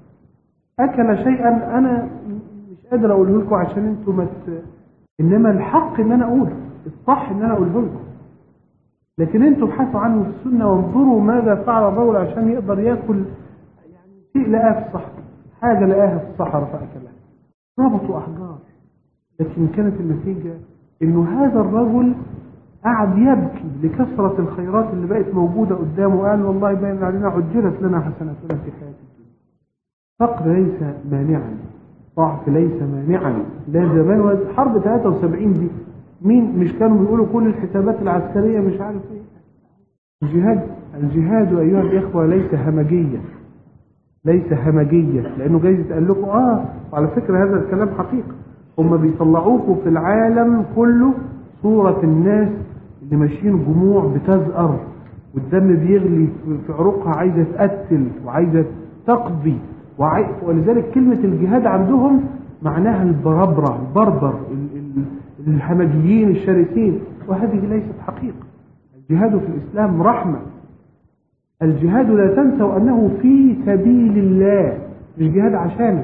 أكل شيئا أنا مش قادر أقوله لكم عشان أنتم مت... إنما الحق إن أنا أقوله، الصح إن أنا أقوله لكم، لكن أنتم ابحثوا عنه في السنة وانظروا ماذا فعل الرجل عشان يقدر يأكل يعني شيء لقاه في الصحراء، حاجة لقاها في الصحراء فأكلها. ربطوا أحجار، لكن كانت النتيجة إنه هذا الرجل قعد يبكي لكثرة الخيرات اللي بقت موجودة قدامه، وقال والله باين علينا عجلت لنا حسناتنا في حياة الدنيا. فقر ليس مانعا، ضعف ليس مانعا، لا زمان. حرب ثلاثة وسبعين دي مين مش كانوا بيقولوا كل الحسابات العسكرية مش عارف ايه؟ الجهاد الجهاد أيها الإخوة ليس همجية، ليس همجية، لأنه جايز يتقال لكم آه وعلى فكرة هذا الكلام حقيقة، هم بيطلعوكم في العالم كله صورة الناس اللي ماشيين جموع بتزأر والدم بيغلي في عروقها، عايزة تقتل وعايزة تقضي، وعاي... ولذلك كلمة الجهاد عندهم معناها البربرة، البربر، الهمجيين الشرسين، وهذه ليست حقيقة. الجهاد في الإسلام رحمة. الجهاد لا تنسوا أنه في سبيل الله، مش جهاد عشانه.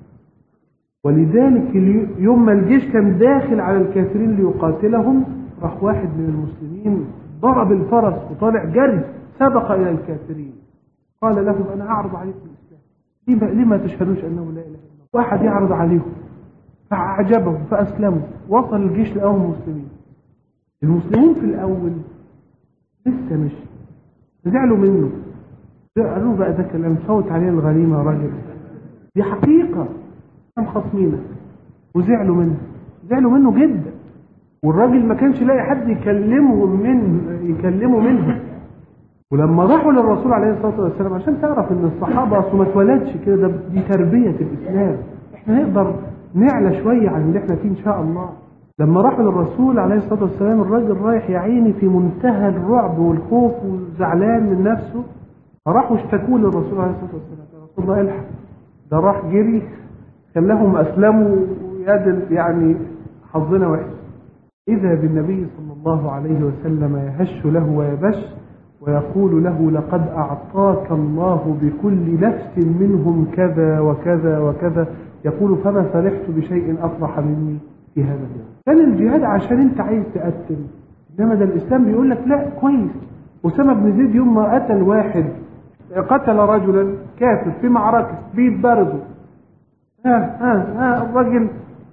ولذلك يوم ما الجيش كان داخل على الكافرين ليقاتلهم، راح واحد من المسلمين ضرب الفرس وطالع جري سبق إلى الكافرين، قال لهم أنا أعرض عليكم الإسلام، لما تشهدوش أنه لا إله إلا الله؟ واحد يعرض عليهم فأعجبهم فأسلموا، وصل الجيش لقاهم مسلمين. المسلمين في الأول لسه مش زعلوا منه، قالوا بقى ده كلام فوت عليه الغنيمة يا راجل، دي حقيقة كانوا خاصمينك وزعلوا منه، زعلوا منه جدا. والراجل ما كانش لاقي حد يكلمهم منه يكلمه منه. ولما راحوا للرسول عليه الصلاة والسلام، عشان تعرف ان الصحابة اصلا ما اتولدش كده، ده دي تربية الاسلام، احنا نقدر نعلى شوية عن اللي احنا فيه ان شاء الله. لما راحوا للرسول عليه الصلاة والسلام، الراجل رايح يا عيني في منتهى الرعب والخوف وزعلان من نفسه، فراحوا اشتكوا للرسول عليه الصلاة والسلام، يا رسول الله الحق، ده راح جري خلاهم اسلموا ويد يعني حظنا وحش. إذا بالنبي صلى الله عليه وسلم يهش له ويبش ويقول له لقد أعطاك الله بكل نفس منهم كذا وكذا وكذا، يقول فما فرحت بشيء أفرح مني في هذا اليوم. كان الجهاد عشان انت عايز تقتل، انما ده الإسلام بيقول لك لا كويس. أسامة بن زيد يوم ما قتل واحد، قتل رجلا كافر في معركة بيتبارزوا، ها ها ها الراجل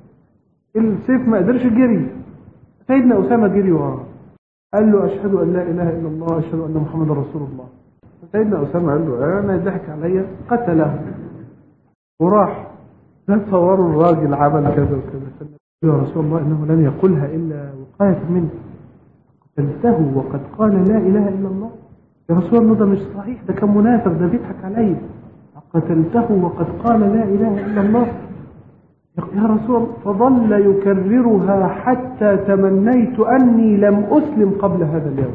السيف ما قدرش يجري، سيدنا أسامة جري وراه قال له أشهد أن لا إله إلا الله أشهد أن محمد رسول الله. سيدنا أسامة قال له أنا ضحك عليا، قتله وراح. لا تصوروا الراجل عمل كذا وكذا، يا رسول الله إنه لن يقولها إلا وقاية منه، قتلته وقد قال لا إله إلا الله. يا رسول الله ده مش صحيح، ده كان منافق، ده بيضحك عليا. قتلته وقد قال لا إله إلا الله يا رسول. فظل يكررها حتى تمنيت أني لم أسلم قبل هذا اليوم.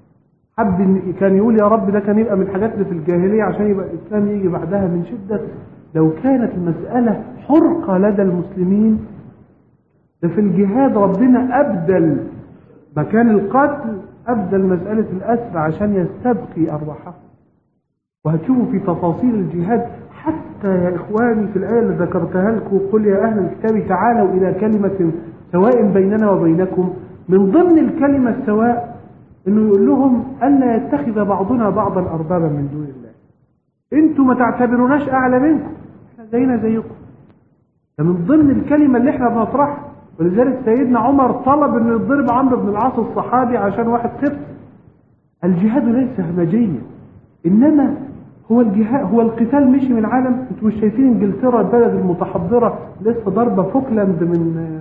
حب كان يقول يا رب ده كان يبقى من الحاجات اللي في الجاهلية عشان يبقى الإسلام يجي بعدها، من شدة لو كانت المسألة حرقة لدى المسلمين. ده في الجهاد ربنا أبدل مكان القتل، أبدل مسألة الأسر عشان يستبقي أرواحهم. وهتشوفوا في تفاصيل الجهاد حتى يا إخواني في الآية اللي ذكرتها لكم، قل يا أهل الكتاب تعالوا إلى كلمة سواء بيننا وبينكم. من ضمن الكلمة السواء إنه يقول لهم ألا يتخذ بعضنا بعضا أربابا من دون الله. أنتوا ما تعتبروناش أعلى منكم، إحنا زينا زيكم. ده من ضمن الكلمة اللي إحنا بنطرحها. ولذلك سيدنا عمر طلب إنه يضرب عمرو بن العاص الصحابي عشان واحد خف. الجهاد ليس همجيا، إنما هو الجهاد، هو القتال مشي من العالم. انتوا مش شايفين انجلترا البلد المتحضرة لسه ضربة فوكلاند من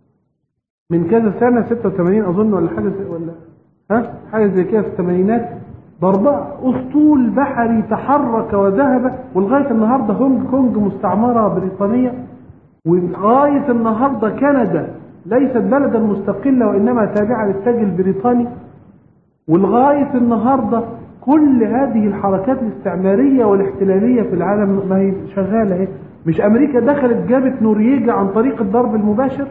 من كذا سنة ستة وثمانين اظن ولا حاجة زي ولا ها حاجة زي كده في الثمانينات، ضربة اسطول بحري تحرك وذهب. ولغاية النهاردة هونج كونج مستعمرة بريطانية، ولغاية النهاردة كندا ليست بلدا مستقلة وإنما تابعة للتاج البريطاني. ولغاية النهاردة كل هذه الحركات الاستعمارية والاحتلالية في العالم ما هي شغالة اهي. مش أمريكا دخلت جابت نوريجا عن طريق الضرب المباشر؟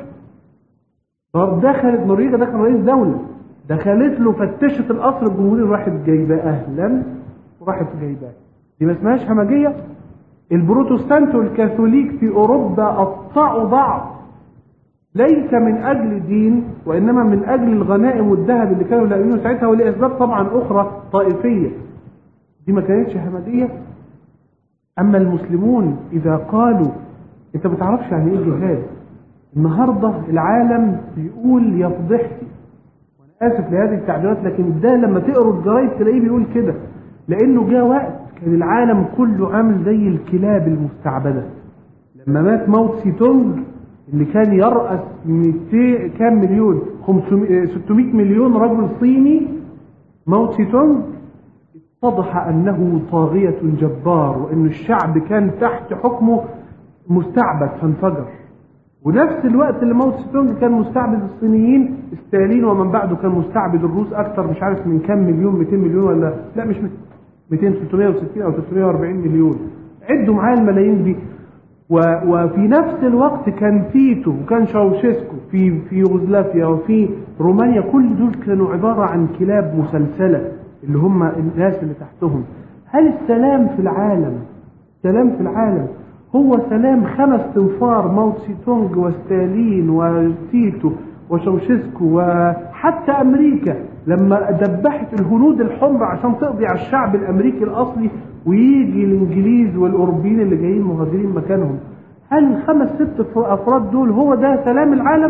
دخلت نوريجا، ده كان رئيس دولة، دخلت له فتشت القصر الجمهوري وراحت جايباه أهلا وراحت جايباه. دي ما اسمهاش همجية. البروتستانت والكاثوليك في أوروبا قطعوا بعض ليس من أجل دين وإنما من أجل الغنائم والذهب اللي كانوا لاقيينه ساعتها، ولأسباب طبعا أخرى طائفية. دي ما كانتش همجية. أما المسلمون إذا قالوا أنت ما تعرفش يعني إيه جهاد. النهاردة العالم بيقول يفضحتي، وأنا آسف لهذه التعبيرات، لكن ده لما تقروا الجرايد تلاقيه بيقول كده، لأنه جاء وقت كان العالم كله عامل زي الكلاب المستعبدة. لما مات موت سي تونج اللي كان يرأس مئتين كام مليون ستمائة مليون رجل صيني، موت سي تونج اتضح أنه طاغية جبار وأن الشعب كان تحت حكمه مستعبد فانفجر. ونفس الوقت اللي موت سي تونج كان مستعبد الصينيين، ستالين ومن بعده كان مستعبد الروس أكثر، مش عارف من كام مليون، مئتين مليون ولا لا مش مئتين ستمائة وستين أو ثلاثمائة وأربعين مليون. عدوا معايا الملايين دي. وفي نفس الوقت كان تيتو وكان شاوشيسكو في في يوغوسلافيا وفي رومانيا، كل دول كانوا عبارة عن كلاب مسلسلة اللي هم الناس اللي تحتهم. هل السلام في العالم السلام في العالم هو سلام خمس تنفار ماو تسي تونج وستالين وتيتو وشاوشيسكو وحتى أمريكا لما دبحت الهنود الحمر عشان تقضي على الشعب الأمريكي الأصلي ويجي الإنجليز والأوروبيين اللي جايين مهاجرين مكانهم؟ هل الخمس ست أفراد دول هو ده سلام العالم؟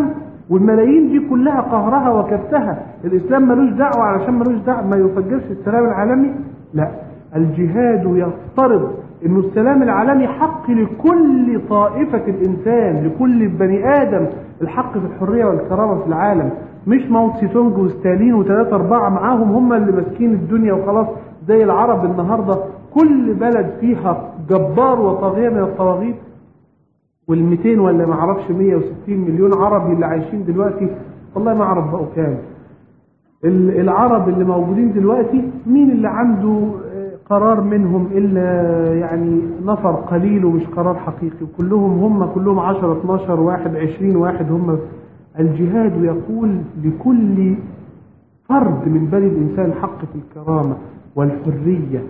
والملايين دي كلها قهرها وكبتها. الإسلام ملوش دعوة علشان ملوش دعوة ما يفجرش السلام العالمي؟ لا، الجهاد يفترض إنه السلام العالمي حق لكل طائفة الإنسان، لكل بني آدم الحق في الحرية والكرامة في العالم، مش ماو تسي تونج وستالين وثلاثة أربعة معاهم هم اللي ماسكين الدنيا وخلاص. زي العرب النهاردة كل بلد فيها جبار وطاغية من الطواغيت، والمئتين ولا ما عرفش مية وستين مليون عربي اللي عايشين دلوقتي والله ما عرف بقوا كام. العرب اللي موجودين دلوقتي مين اللي عنده قرار منهم إلا يعني نفر قليل ومش قرار حقيقي، وكلهم هم كلهم عشرة اتناشر واحد عشرين واحد هم. الجهاد يقول لكل فرد من بني الإنسان حق في الكرامة والحرية،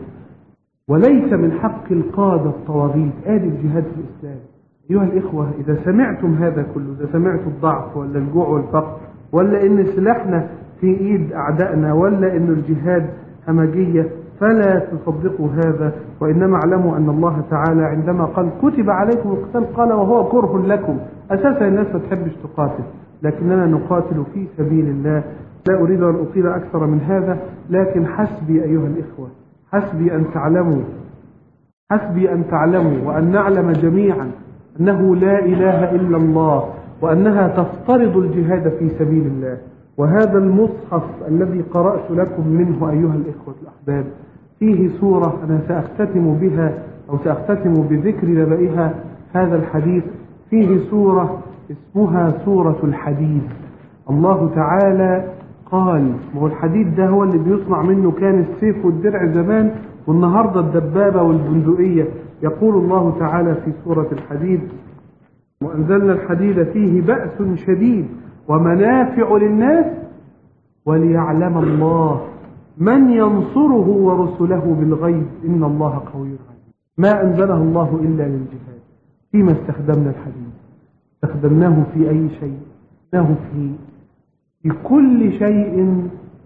وليس من حق القادة الطواغيت. آدي الجهاد في الإسلام. أيها الإخوة، إذا سمعتم هذا كله، إذا سمعتم الضعف ولا الجوع والفقر ولا إن سلاحنا في إيد أعدائنا ولا إن الجهاد همجية، فلا تصدقوا هذا، وإنما اعلموا أن الله تعالى عندما قال كتب عليكم القتال قال وهو كره لكم. أساسا الناس ما تحبش تقاتل، لكننا نقاتل في سبيل الله. لا أريد أن أطيل أكثر من هذا، لكن حسبي أيها الإخوة، حسبي أن تعلموا حسبي أن تعلموا وأن نعلم جميعا أنه لا إله إلا الله، وأنها تفترض الجهاد في سبيل الله. وهذا المصحف الذي قرأت لكم منه أيها الإخوة الأحباب فيه سورة أنا سأختتم بها أو سأختتم بذكر نبئها هذا الحديث. فيه سورة اسمها سورة الحديد. الله تعالى قال، وهو الحديد ده هو اللي بيصنع منه كان السيف والدرع زمان، والنهاردة الدبابة والبندقية. يقول الله تعالى في سورة الحديد وأنزلنا الحديد فيه بأس شديد ومنافع للناس وليعلم الله من ينصره ورسله بالغيب إن الله قوي عزيز. ما أنزله الله إلا للجهاد. فيما استخدمنا الحديد؟ استخدمناه في أي شيء؟ استخدمناه في في كل شيء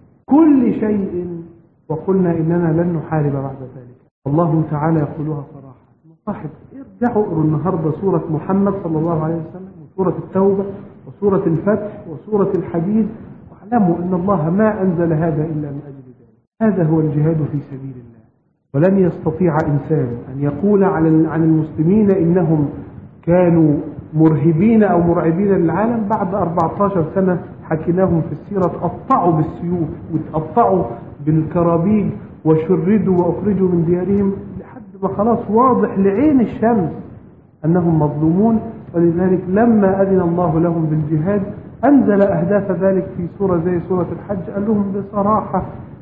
كل شيء وقلنا إننا لن نحارب بعد ذلك. الله تعالى يقولها صراحة. صاحب ارجعوا اقروا النهارده سورة محمد صلى الله عليه وسلم وسورة التوبة وسورة الفتح وسورة الحديد، واعلموا أن الله ما أنزل هذا إلا من أجل ذلك. هذا هو الجهاد في سبيل الله. ولن يستطيع إنسان أن يقول عن المسلمين إنهم كانوا مرهبين أو مرعبين للعالم بعد أربعة عشر سنة حكيناهم في السيرة تقطعوا بالسيوف وتقطعوا بالكرابيج وشردوا وأخرجوا من ديارهم لحد ما خلاص واضح لعين الشمس أنهم مظلومون. ولذلك لما أذن الله لهم بالجهاد أنزل أهداف ذلك في سورة زي سورة الحج. قال لهم بصراحة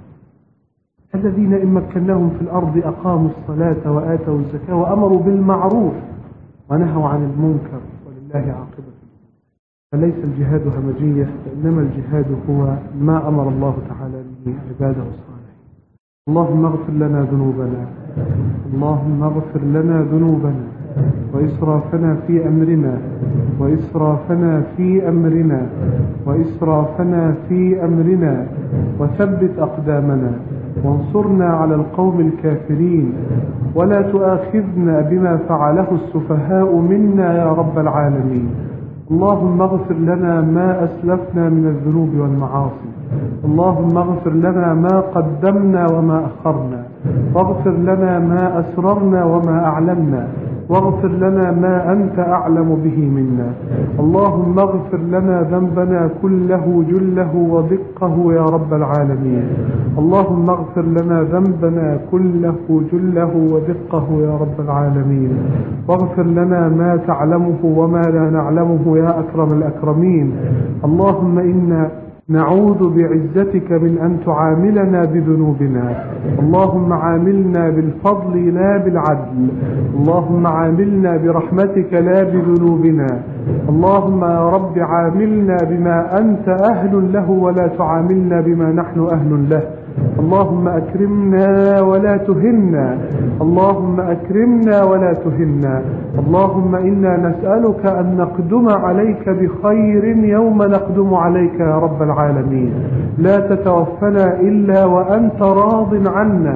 الذين إن مكناهم في الأرض أقاموا الصلاة وآتوا الزكاة وأمروا بالمعروف ونهوا عن المنكر ولله عاقبة. فليس الجهاد همجية، وإنما الجهاد هو ما أمر الله تعالى به عباده الصالحين. اللهم اغفر لنا ذنوبنا، اللهم اغفر لنا ذنوبنا وإسرافنا في أمرنا وإسرافنا في أمرنا وإسرافنا في أمرنا وثبت أقدامنا وانصرنا على القوم الكافرين ولا تؤاخذنا بما فعله السفهاء منا يا رب العالمين. اللهم اغفر لنا ما أسلفنا من الذنوب والمعاصي، اللهم اغفر لنا ما قدمنا وما أخرنا، واغفر لنا ما أسررنا وما أعلنا، واغفر لنا ما أنت أعلم به منا. اللهم اغفر لنا ذنبنا كله جله ودقه يا رب العالمين. اللهم اغفر لنا ذنبنا كله جله ودقه يا رب العالمين. واغفر لنا ما تعلمه وما لا نعلمه يا أكرم الأكرمين. اللهم إنا نعوذ بعزتك من أن تعاملنا بذنوبنا. اللهم عاملنا بالفضل لا بالعدل. اللهم عاملنا برحمتك لا بذنوبنا. اللهم يا رب عاملنا بما أنت أهل له ولا تعاملنا بما نحن أهل له. اللهم أكرمنا ولا تهنا، اللهم أكرمنا ولا تهنا. اللهم إنا نسألك أن نقدم عليك بخير يوم نقدم عليك يا رب العالمين. لا تتوفنا إلا وأنت راض عنا،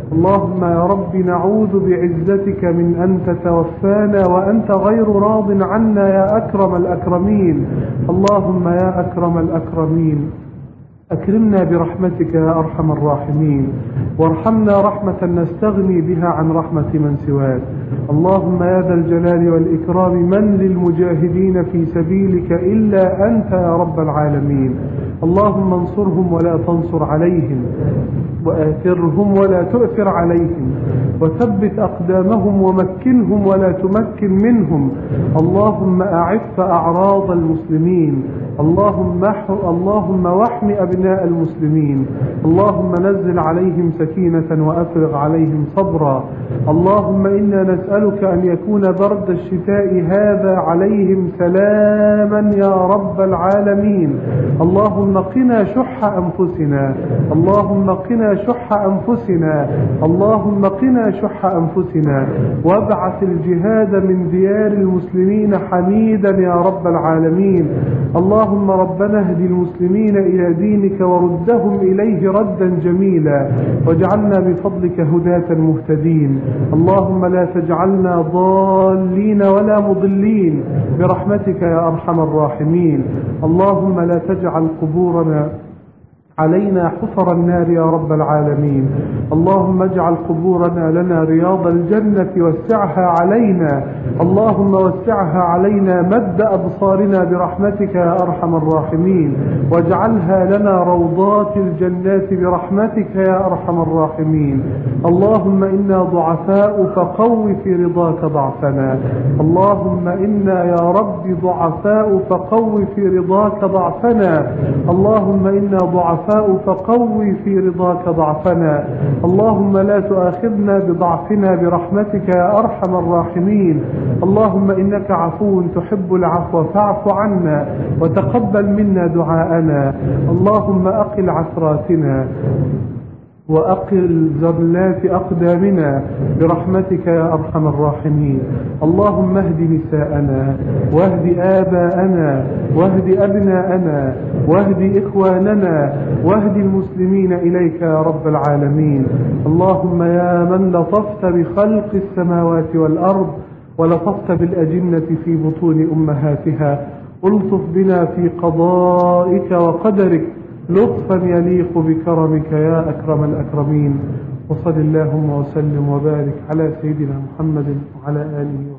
اللهم يا رب نعوذ بعزتك من أن تتوفانا وأنت غير راض عنا يا أكرم الأكرمين. اللهم يا أكرم الأكرمين أكرمنا برحمتك يا أرحم الراحمين، وارحمنا رحمة نستغني بها عن رحمة من سواك. اللهم يا ذا الجلال والإكرام من للمجاهدين في سبيلك إلا أنت يا رب العالمين. اللهم انصرهم ولا تنصر عليهم، وآثرهم ولا تؤثر عليهم، وثبت أقدامهم ومكنهم ولا تمكن منهم. اللهم أعف أعراض المسلمين، اللهم اللهم واحم أبناء المسلمين، اللهم نزل عليهم سكينة وأفرغ عليهم صبرا. اللهم إنا نسألك أن يكون برد الشتاء هذا عليهم سلاما يا رب العالمين. اللهم قنا شح أنفسنا، اللهم قنا شح أنفسنا، اللهم قنا شح أنفسنا، وابعث الجهاد من ديار المسلمين حميدا يا رب العالمين. اللهم ربنا اهد المسلمين إلى دينك وردهم إليه ردا جميلا، واجعلنا بفضلك هداة مهتدين. اللهم لا تجعلنا ضالين ولا مضلين برحمتك يا أرحم الراحمين. اللهم لا تجعل قبورنا علينا حفر النار يا رب العالمين. اللهم اجعل قبورنا لنا رياض الجنة وسعها علينا، اللهم وسعها علينا مد أبصارنا برحمتك يا أرحم الراحمين، واجعلها لنا روضات الجنات برحمتك يا أرحم الراحمين. اللهم إنا ضعفاء فقو في رضاك ضعفنا، اللهم إنا يا رب ضعفاء فقو في رضاك ضعفنا، اللهم إنا ضعفاء فقوي في رضاك ضعفنا. اللهم لا تؤاخذنا بضعفنا برحمتك يا أرحم الراحمين. اللهم إنك عفو تحب العفو فاعف عنا وتقبل منا دعاءنا. اللهم أقل عثراتنا وأقل زلات أقدامنا برحمتك يا أرحم الراحمين. اللهم اهد نساءنا واهد آباءنا واهد أبناءنا واهد إخواننا واهد المسلمين إليك يا رب العالمين. اللهم يا من لطفت بخلق السماوات والأرض ولطفت بالأجنة في بطون أمهاتها، ألطف بنا في قضائك وقدرك لطفا يليق بكرمك يا أكرم الأكرمين. وصل اللهم وسلم وبارك على سيدنا محمد وعلى آله وصحبه.